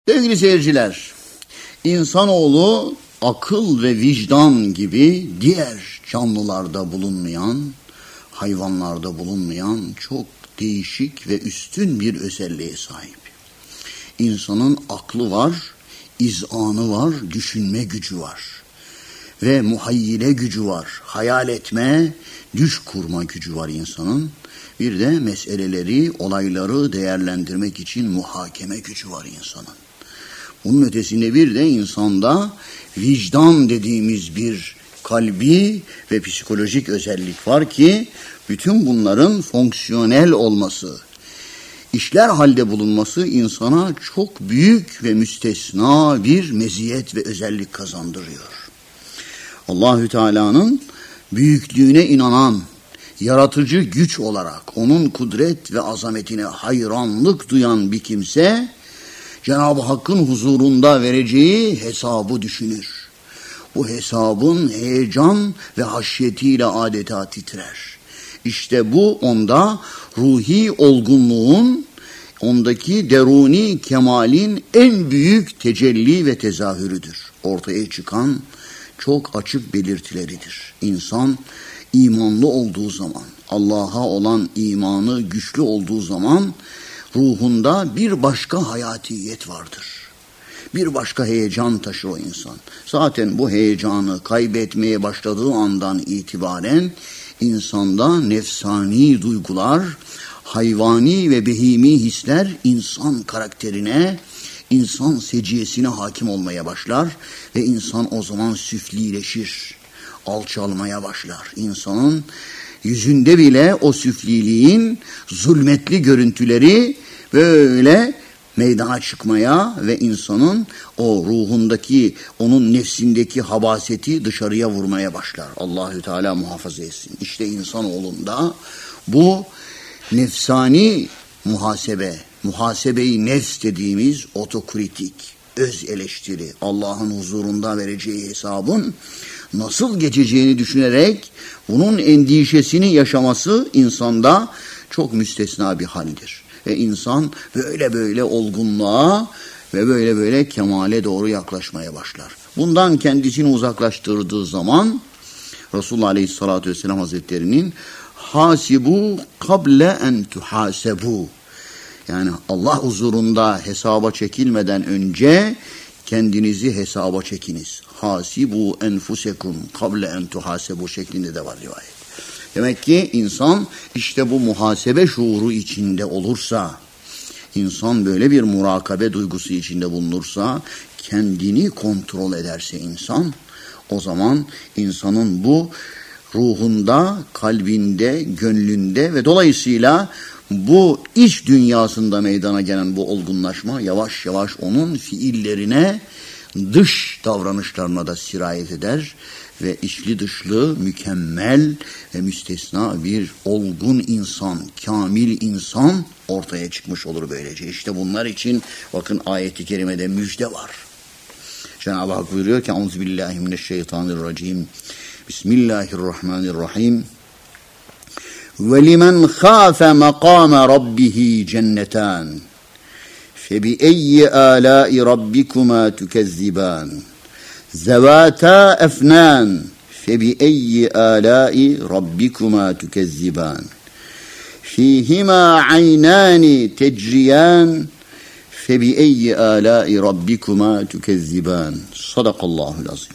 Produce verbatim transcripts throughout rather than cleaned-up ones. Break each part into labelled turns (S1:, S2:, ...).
S1: Sevgili seyirciler, insanoğlu akıl ve vicdan gibi diğer canlılarda bulunmayan, hayvanlarda bulunmayan çok değişik ve üstün bir özelliğe sahip. İnsanın aklı var, izanı var, düşünme gücü var ve muhayyile gücü var, hayal etme, düş kurma gücü var insanın. Bir de meseleleri, olayları değerlendirmek için muhakeme gücü var insanın. Bunun ötesinde bir de insanda vicdan dediğimiz bir kalbi ve psikolojik özellik var ki bütün bunların fonksiyonel olması, işler halde bulunması insana çok büyük ve müstesna bir meziyet ve özellik kazandırıyor. Allahü Teala'nın büyüklüğüne inanan, yaratıcı güç olarak onun kudret ve azametine hayranlık duyan bir kimse, Cenab-ı Hakk'ın huzurunda vereceği hesabı düşünür. Bu hesabın heyecan ve haşyetiyle adeta titrer. İşte bu onda ruhi olgunluğun, ondaki deruni kemalin en büyük tecelli ve tezahürüdür. Ortaya çıkan çok açık belirtileridir. İnsan imanlı olduğu zaman, Allah'a olan imanı güçlü olduğu zaman ruhunda bir başka hayatiyet vardır. Bir başka heyecan taşır o insan. Zaten bu heyecanı kaybetmeye başladığı andan itibaren insanda nefsani duygular, hayvani ve behimi hisler insan karakterine, insan seciyesine hakim olmaya başlar ve insan o zaman süflileşir, alçalmaya başlar. İnsanın yüzünde bile o süfliliğin zulmetli görüntüleri böyle meydana çıkmaya ve insanın o ruhundaki, onun nefsindeki habaseti dışarıya vurmaya başlar. Allahü Teala muhafaza etsin. İşte insanoğlunda bu nefsani muhasebe, muhasebe-i nefs dediğimiz otokritik, öz eleştiri, Allah'ın huzurunda vereceği hesabın nasıl geçeceğini düşünerek bunun endişesini yaşaması insanda çok müstesna bir haldir. Ve insan böyle böyle olgunluğa ve böyle böyle kemale doğru yaklaşmaya başlar. Bundan kendisini uzaklaştırdığı zaman Resulullah Aleyhisselatü Vesselam Hazretleri'nin hasibu kable en tuhasebu, yani Allah huzurunda hesaba çekilmeden önce kendinizi hesaba çekiniz. Hasibu enfusekum kable en tuhasebu şeklinde de var rivayet. Demek ki insan işte bu muhasebe şuuru içinde olursa, insan böyle bir murakabe duygusu içinde bulunursa, kendini kontrol ederse insan, o zaman insanın bu ruhunda, kalbinde, gönlünde ve dolayısıyla bu iç dünyasında meydana gelen bu olgunlaşma yavaş yavaş onun fiillerine, dış davranışlarına da sirayet eder ve içli dışlı mükemmel ve müstesna bir olgun insan, kamil insan ortaya çıkmış olur böylece. İşte bunlar için bakın ayet-i kerimede müjde var. Cenab-ı Hak buyuruyor ki Euzubillahimineşşeytanirracim. Bismillahirrahmanirrahim. وَلِمَنْ خَافَ مَقَامَ رَبِّهِ جَنَّتَانِ فَبِأَيِّ آلَاءِ رَبِّكُمَا تُكَذِّبَانِ زَوَاتَا أَفْنَانِ فَبِأَيِّ آلَاءِ رَبِّكُمَا تُكَذِّبَانِ فِيهِمَا عَيْنَانِ تَجْرِيَانِ فَبِأَيِّ آلَاءِ رَبِّكُمَا تُكَذِّبَانِ Sadakallahul azim.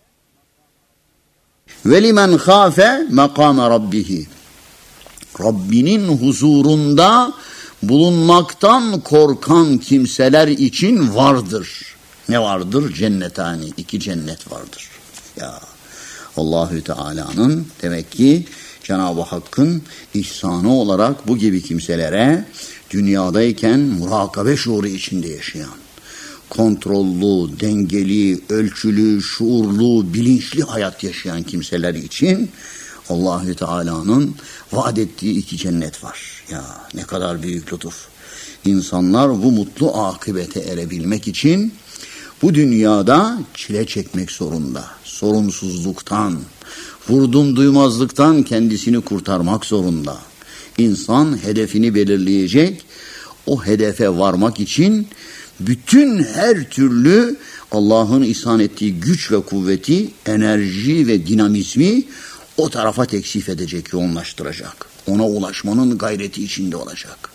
S1: وَلِمَنْ خَافَ مَقَامَ رَبِّهِ Rabbinin huzurunda bulunmaktan korkan kimseler için vardır. Ne vardır? Cennetani, iki cennet vardır. Ya Allahü Teala'nın demek ki Cenab-ı Hakk'ın ihsanı olarak bu gibi kimselere dünyadayken murakabe şuuru içinde yaşayan, kontrollü, dengeli, ölçülü, şuurlu, bilinçli hayat yaşayan kimseler için Allahü Teala'nın vaat ettiği iki cennet var. Ya ne kadar büyük lütuf. İnsanlar bu mutlu akıbete erebilmek için bu dünyada çile çekmek zorunda. Sorunsuzluktan, vurdum duymazlıktan kendisini kurtarmak zorunda. İnsan hedefini belirleyecek, o hedefe varmak için bütün her türlü Allah'ın ihsan ettiği güç ve kuvveti, enerji ve dinamizmi o tarafa teksif edecek, yoğunlaştıracak. Ona ulaşmanın gayreti içinde olacak.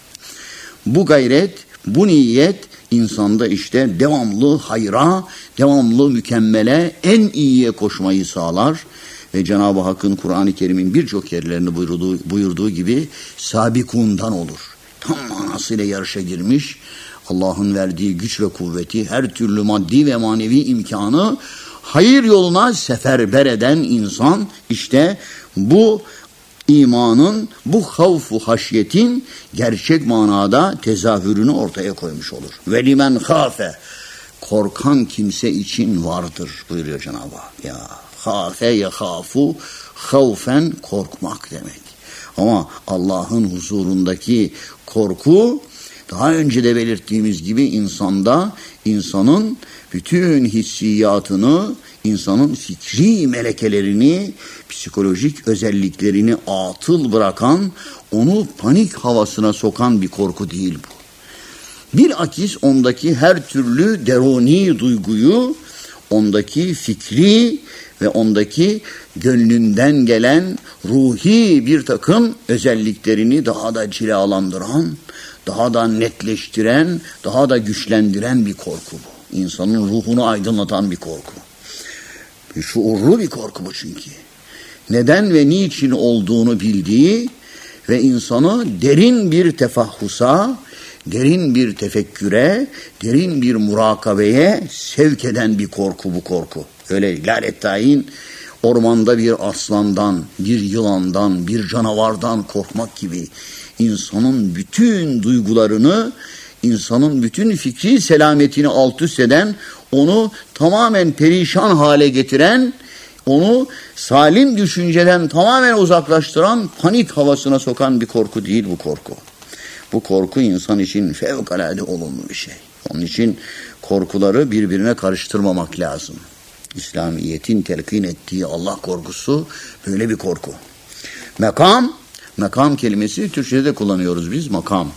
S1: Bu gayret, bu niyet insanda işte devamlı hayra, devamlı mükemmele, en iyiye koşmayı sağlar. Ve Cenab-ı Hakk'ın Kur'an-ı Kerim'in birçok yerlerini buyurduğu, buyurduğu gibi sabikundan olur. Tam manasıyla yarışa girmiş, Allah'ın verdiği güç ve kuvveti, her türlü maddi ve manevi imkanı hayır yoluna seferber eden insan, işte bu imanın, bu havfu haşyetin gerçek manada tezahürünü ortaya koymuş olur. Ve limen khafe, korkan kimse için vardır buyuruyor Cenab-ı Hak. Ya hafe yehafu, havfen korkmak demek. Ama Allah'ın huzurundaki korku, daha önce de belirttiğimiz gibi insanda, insanın bütün hissiyatını, insanın fikri melekelerini, psikolojik özelliklerini atıl bırakan, onu panik havasına sokan bir korku değil bu. Bilakis ondaki her türlü deruni duyguyu, ondaki fikri ve ondaki gönlünden gelen ruhi bir takım özelliklerini daha da cilalandıran, daha da netleştiren, daha da güçlendiren bir korku bu. İnsanın ruhunu aydınlatan bir korku. Şuurlu bir korku bu çünkü. Neden ve niçin olduğunu bildiği ve insanı derin bir tefahhusa, derin bir tefekküre, derin bir murakabeye sevk eden bir korku bu korku. Öyle lalettayin ormanda bir aslandan, bir yılandan, bir canavardan korkmak gibi insanın bütün duygularını, insanın bütün fikri selametini alt üst eden, onu tamamen perişan hale getiren, onu salim düşünceden tamamen uzaklaştıran, panik havasına sokan bir korku değil bu korku. Bu korku insan için fevkalade olumlu bir şey. Onun için korkuları birbirine karıştırmamak lazım. İslamiyet'in telkin ettiği Allah korkusu böyle bir korku. Makam, makam kelimesi Türkçe'de de kullanıyoruz biz, makam.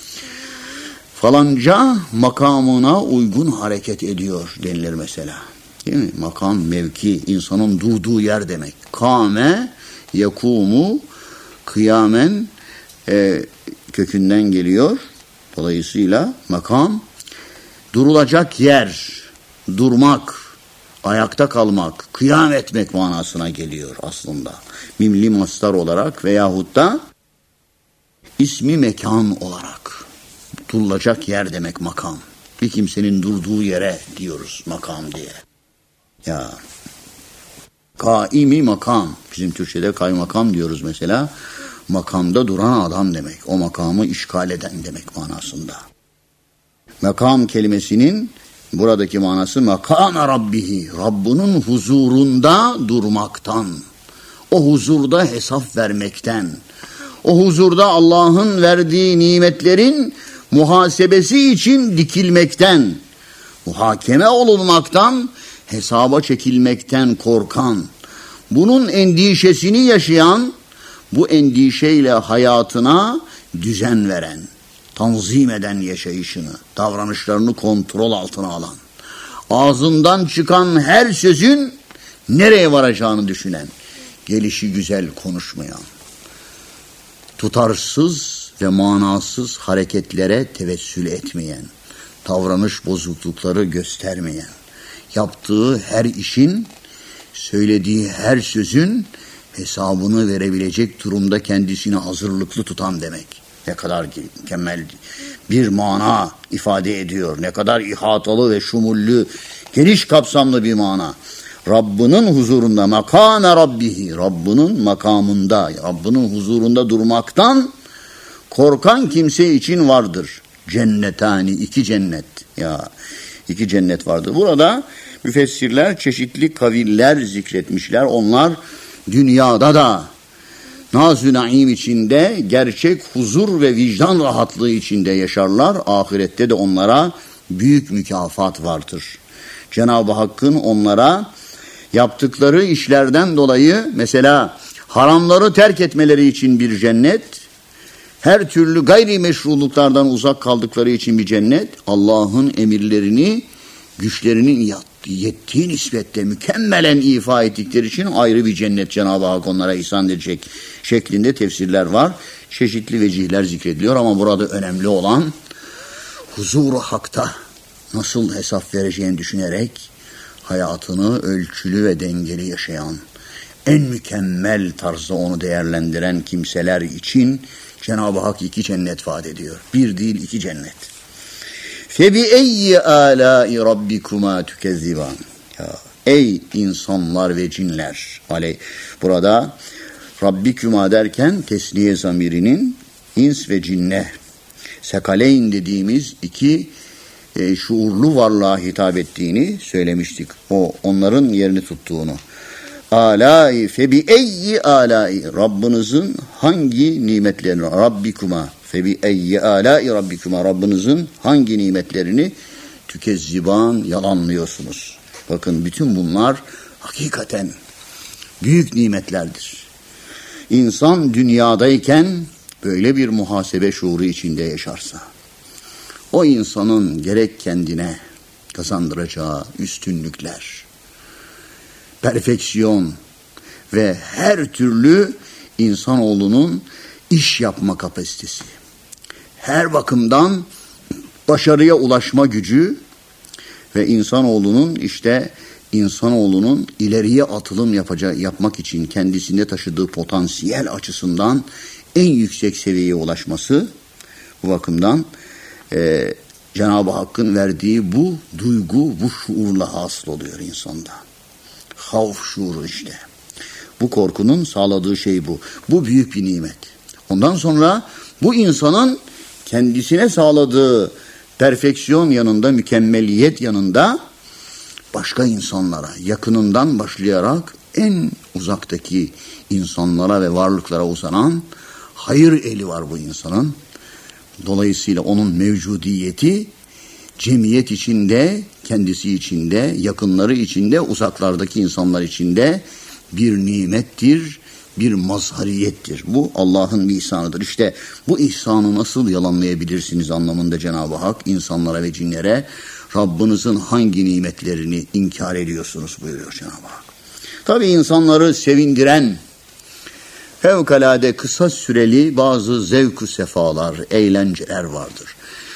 S1: Falanca makamına uygun hareket ediyor denilir mesela. Değil mi? Makam, mevki, insanın durduğu yer demek. Kâme, yekumu, kıyamen e, kökünden geliyor. Dolayısıyla makam, durulacak yer, durmak, ayakta kalmak, kıyam etmek manasına geliyor aslında. Mimli mastar olarak veyahut da ismi mekan olarak. Durulacak yer demek makam. Bir kimsenin durduğu yere diyoruz makam diye. Ya kaimi makam. Bizim Türkçe'de kaymakam diyoruz mesela. Makamda duran adam demek. O makamı işgal eden demek manasında. Makam kelimesinin buradaki manası makame rabbihi. Rabbinin huzurunda durmaktan. O huzurda hesap vermekten. O huzurda Allah'ın verdiği nimetlerin muhasebesi için dikilmekten, muhakeme olunmaktan, hesaba çekilmekten korkan, bunun endişesini yaşayan, bu endişeyle hayatına düzen veren, tanzim eden yaşayışını, davranışlarını kontrol altına alan, ağzından çıkan her sözün nereye varacağını düşünen, gelişi güzel konuşmayan, tutarsız ve manasız hareketlere tevessül etmeyen, davranış bozuklukları göstermeyen, yaptığı her işin, söylediği her sözün hesabını verebilecek durumda kendisini hazırlıklı tutan demek. Ne kadar mükemmel bir mana ifade ediyor. Ne kadar ihatalı ve şumullü, geniş kapsamlı bir mana. Rabbinin huzurunda, makame rabbihi, Rabbinin makamında, Rabbinin huzurunda durmaktan korkan kimse için vardır. Cennetani, iki cennet. Ya iki cennet vardır. Burada müfessirler çeşitli kaviller zikretmişler. Onlar dünyada da naz-ı naim içinde, gerçek huzur ve vicdan rahatlığı içinde yaşarlar. Ahirette de onlara büyük mükafat vardır. Cenab-ı Hakk'ın onlara yaptıkları işlerden dolayı, mesela haramları terk etmeleri için bir cennet, her türlü gayri meşruluklardan uzak kaldıkları için bir cennet, Allah'ın emirlerini güçlerinin yettiği nispette mükemmelen ifa ettikleri için ayrı bir cennet Cenab-ı Hak onlara ihsan edecek şeklinde tefsirler var. Çeşitli vecihler zikrediliyor ama burada önemli olan huzur-u hakta nasıl hesap vereceğini düşünerek hayatını ölçülü ve dengeli yaşayan, en mükemmel tarzda onu değerlendiren kimseler için Cenab-ı Hak iki cennet vaat ediyor. Bir değil iki cennet. فَبِأَيِّ آلَاءِ رَبِّكُمَا تُكَذِّبَانِ Ey insanlar ve cinler. Burada Rabbikuma derken tesniye zamirinin ins ve cinne, sekaleyn dediğimiz iki e, şuurlu varlığa hitap ettiğini söylemiştik. O onların yerini tuttuğunu. Alâi febi eyyi alâi Rabbinizin hangi nimetlerini Rabbikuma febi eyyi alâi Rabbikuma Rabbinizin hangi nimetlerini tükezziban yalanlıyorsunuz. Bakın bütün bunlar hakikaten büyük nimetlerdir. İnsan dünyadayken böyle bir muhasebe şuuru içinde yaşarsa, o insanın gerek kendine kazandıracağı üstünlükler, perfeksiyon ve her türlü insanoğlunun iş yapma kapasitesi, her bakımdan başarıya ulaşma gücü ve insanoğlunun işte insanoğlunun ileriye atılım yapacağı, yapmak için kendisinde taşıdığı potansiyel açısından en yüksek seviyeye ulaşması, bu bakımdan e, Cenab-ı Hakk'ın verdiği bu duygu, bu şuurla hasıl oluyor insanda. Havf şuuru işte. Bu korkunun sağladığı şey bu. Bu büyük bir nimet. Ondan sonra bu insanın kendisine sağladığı perfeksiyon yanında, mükemmeliyet yanında başka insanlara, yakınından başlayarak en uzaktaki insanlara ve varlıklara uzanan hayır eli var bu insanın. Dolayısıyla onun mevcudiyeti cemiyet içinde, kendisi içinde, yakınları içinde, uzaklardaki insanlar içinde bir nimettir, bir mazhariyettir. Bu Allah'ın bir ihsanıdır. İşte bu ihsanı nasıl yalanlayabilirsiniz anlamında Cenab-ı Hak insanlara ve cinlere Rabbinizin hangi nimetlerini inkar ediyorsunuz buyuruyor Cenab-ı Hak. Tabii insanları sevindiren fevkalade kısa süreli bazı zevk-ü sefalar, eğlenceler vardır.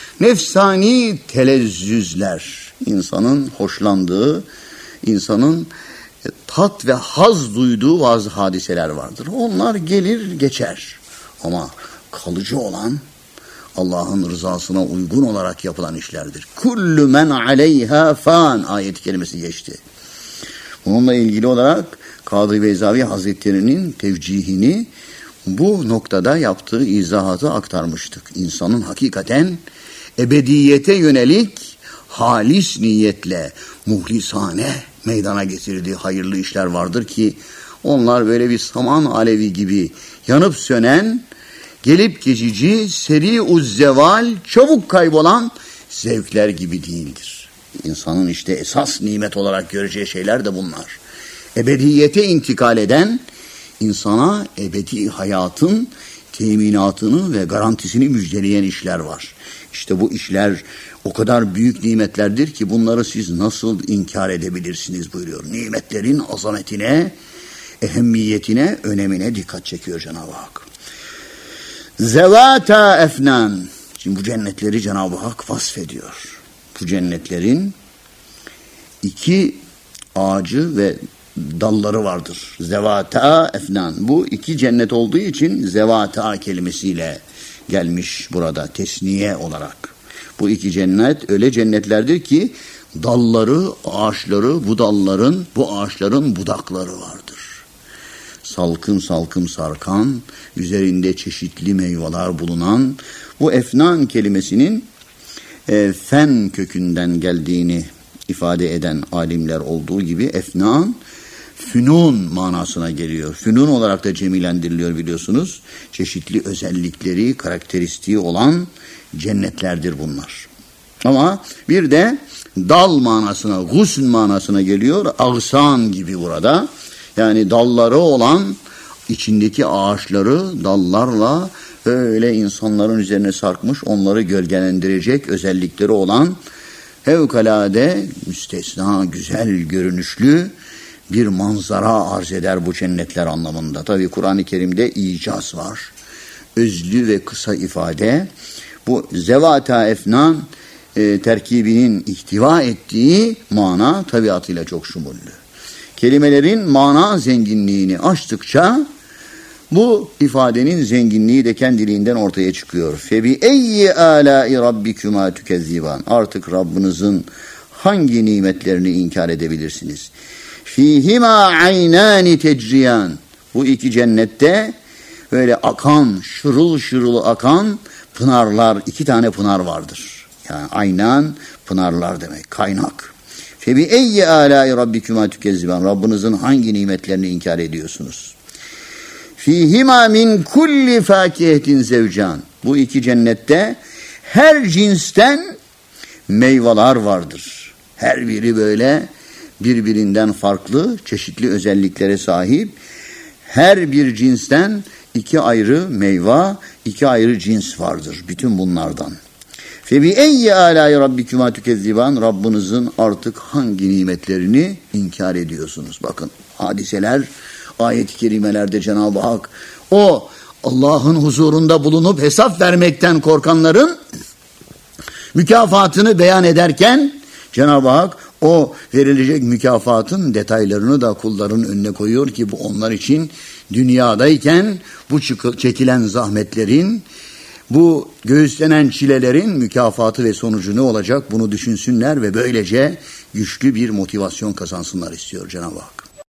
S1: Nefsani telezzüzler, insanın hoşlandığı, insanın tat ve haz duyduğu bazı hadiseler vardır. Onlar gelir geçer. Ama kalıcı olan Allah'ın rızasına uygun olarak yapılan işlerdir. Kullu men aleyha fan ayet kelimesi geçti. Bununla ilgili olarak Kadı Beyzavi Hazretleri'nin tevcihini bu noktada yaptığı izahatı aktarmıştık. İnsanın hakikaten ebediyete yönelik halis niyetle muhlisane meydana getirdiği hayırlı işler vardır ki onlar böyle bir saman alevi gibi yanıp sönen, gelip geçici, seri-uz zeval, çabuk kaybolan zevkler gibi değildir. İnsanın işte esas nimet olarak göreceği şeyler de bunlar. Ebediyete intikal eden, insana ebedi hayatın teminatını ve garantisini müjdeleyen işler var. İşte bu işler o kadar büyük nimetlerdir ki bunları siz nasıl inkar edebilirsiniz buyuruyor. Nimetlerin azametine, ehemmiyetine, önemine dikkat çekiyor Cenab-ı Hak. Zevata efnan. Şimdi bu cennetleri Cenab-ı Hak vasfediyor. Bu cennetlerin iki ağacı ve dalları vardır. Zevata efnan. Bu iki cennet olduğu için zevata kelimesiyle gelmiş burada tesniye olarak. Bu iki cennet öyle cennetlerdir ki dalları, ağaçları, bu dalların, bu ağaçların budakları vardır. Salkım salkım sarkan, üzerinde çeşitli meyveler bulunan bu efnan kelimesinin e, fen kökünden geldiğini ifade eden alimler olduğu gibi efnan fünun manasına geliyor. Fünun olarak da cemilendiriliyor biliyorsunuz. Çeşitli özellikleri, karakteristiği olan cennetlerdir bunlar. Ama bir de dal manasına, gusn manasına geliyor. Ağsan gibi burada. Yani dalları olan içindeki ağaçları dallarla öyle insanların üzerine sarkmış, onları gölgelendirecek özellikleri olan fevkalade müstesna, güzel görünüşlü bir manzara arz eder bu cennetler anlamında. Tabi Kur'an-ı Kerim'de icaz var. Özlü ve kısa ifade. Bu zevata efnan e, terkibinin ihtiva ettiği mana tabiatıyla çok şumullü. Kelimelerin mana zenginliğini aştıkça bu ifadenin zenginliği de kendiliğinden ortaya çıkıyor. Febi eyyi alâi rabbikuma tükezziban. Artık Rabbinizin hangi nimetlerini inkar edebilirsiniz? Fîhimâ aynâni tecriyan. Bu iki cennette böyle akan, şırıl şırıl akan pınarlar, iki tane pınar vardır. Yani aynan pınarlar demek, kaynak. Febi eyyi alâi rabbikuma tükezziban. Rabbinizin hangi nimetlerini inkar ediyorsunuz? Fîhimâ min kulli fâkihetin zevcan. Bu iki cennette her cinsten meyveler vardır. Her biri böyle birbirinden farklı, çeşitli özelliklere sahip. Her bir cinsten iki ayrı meyve, iki ayrı cins vardır. Bütün bunlardan. Febi eyyi alâi rabbikuma tükezziban. Rabbinizin artık hangi nimetlerini inkar ediyorsunuz? Bakın hadiseler ayet-i kerimelerde Cenab-ı Hak o Allah'ın huzurunda bulunup hesap vermekten korkanların mükafatını beyan ederken Cenab-ı Hak o verilecek mükafatın detaylarını da kulların önüne koyuyor ki bu onlar için dünyadayken bu çekilen zahmetlerin, bu göğüslenen çilelerin mükafatı ve sonucu ne olacak bunu düşünsünler ve böylece güçlü bir motivasyon kazansınlar istiyor Cenab-ı Hak.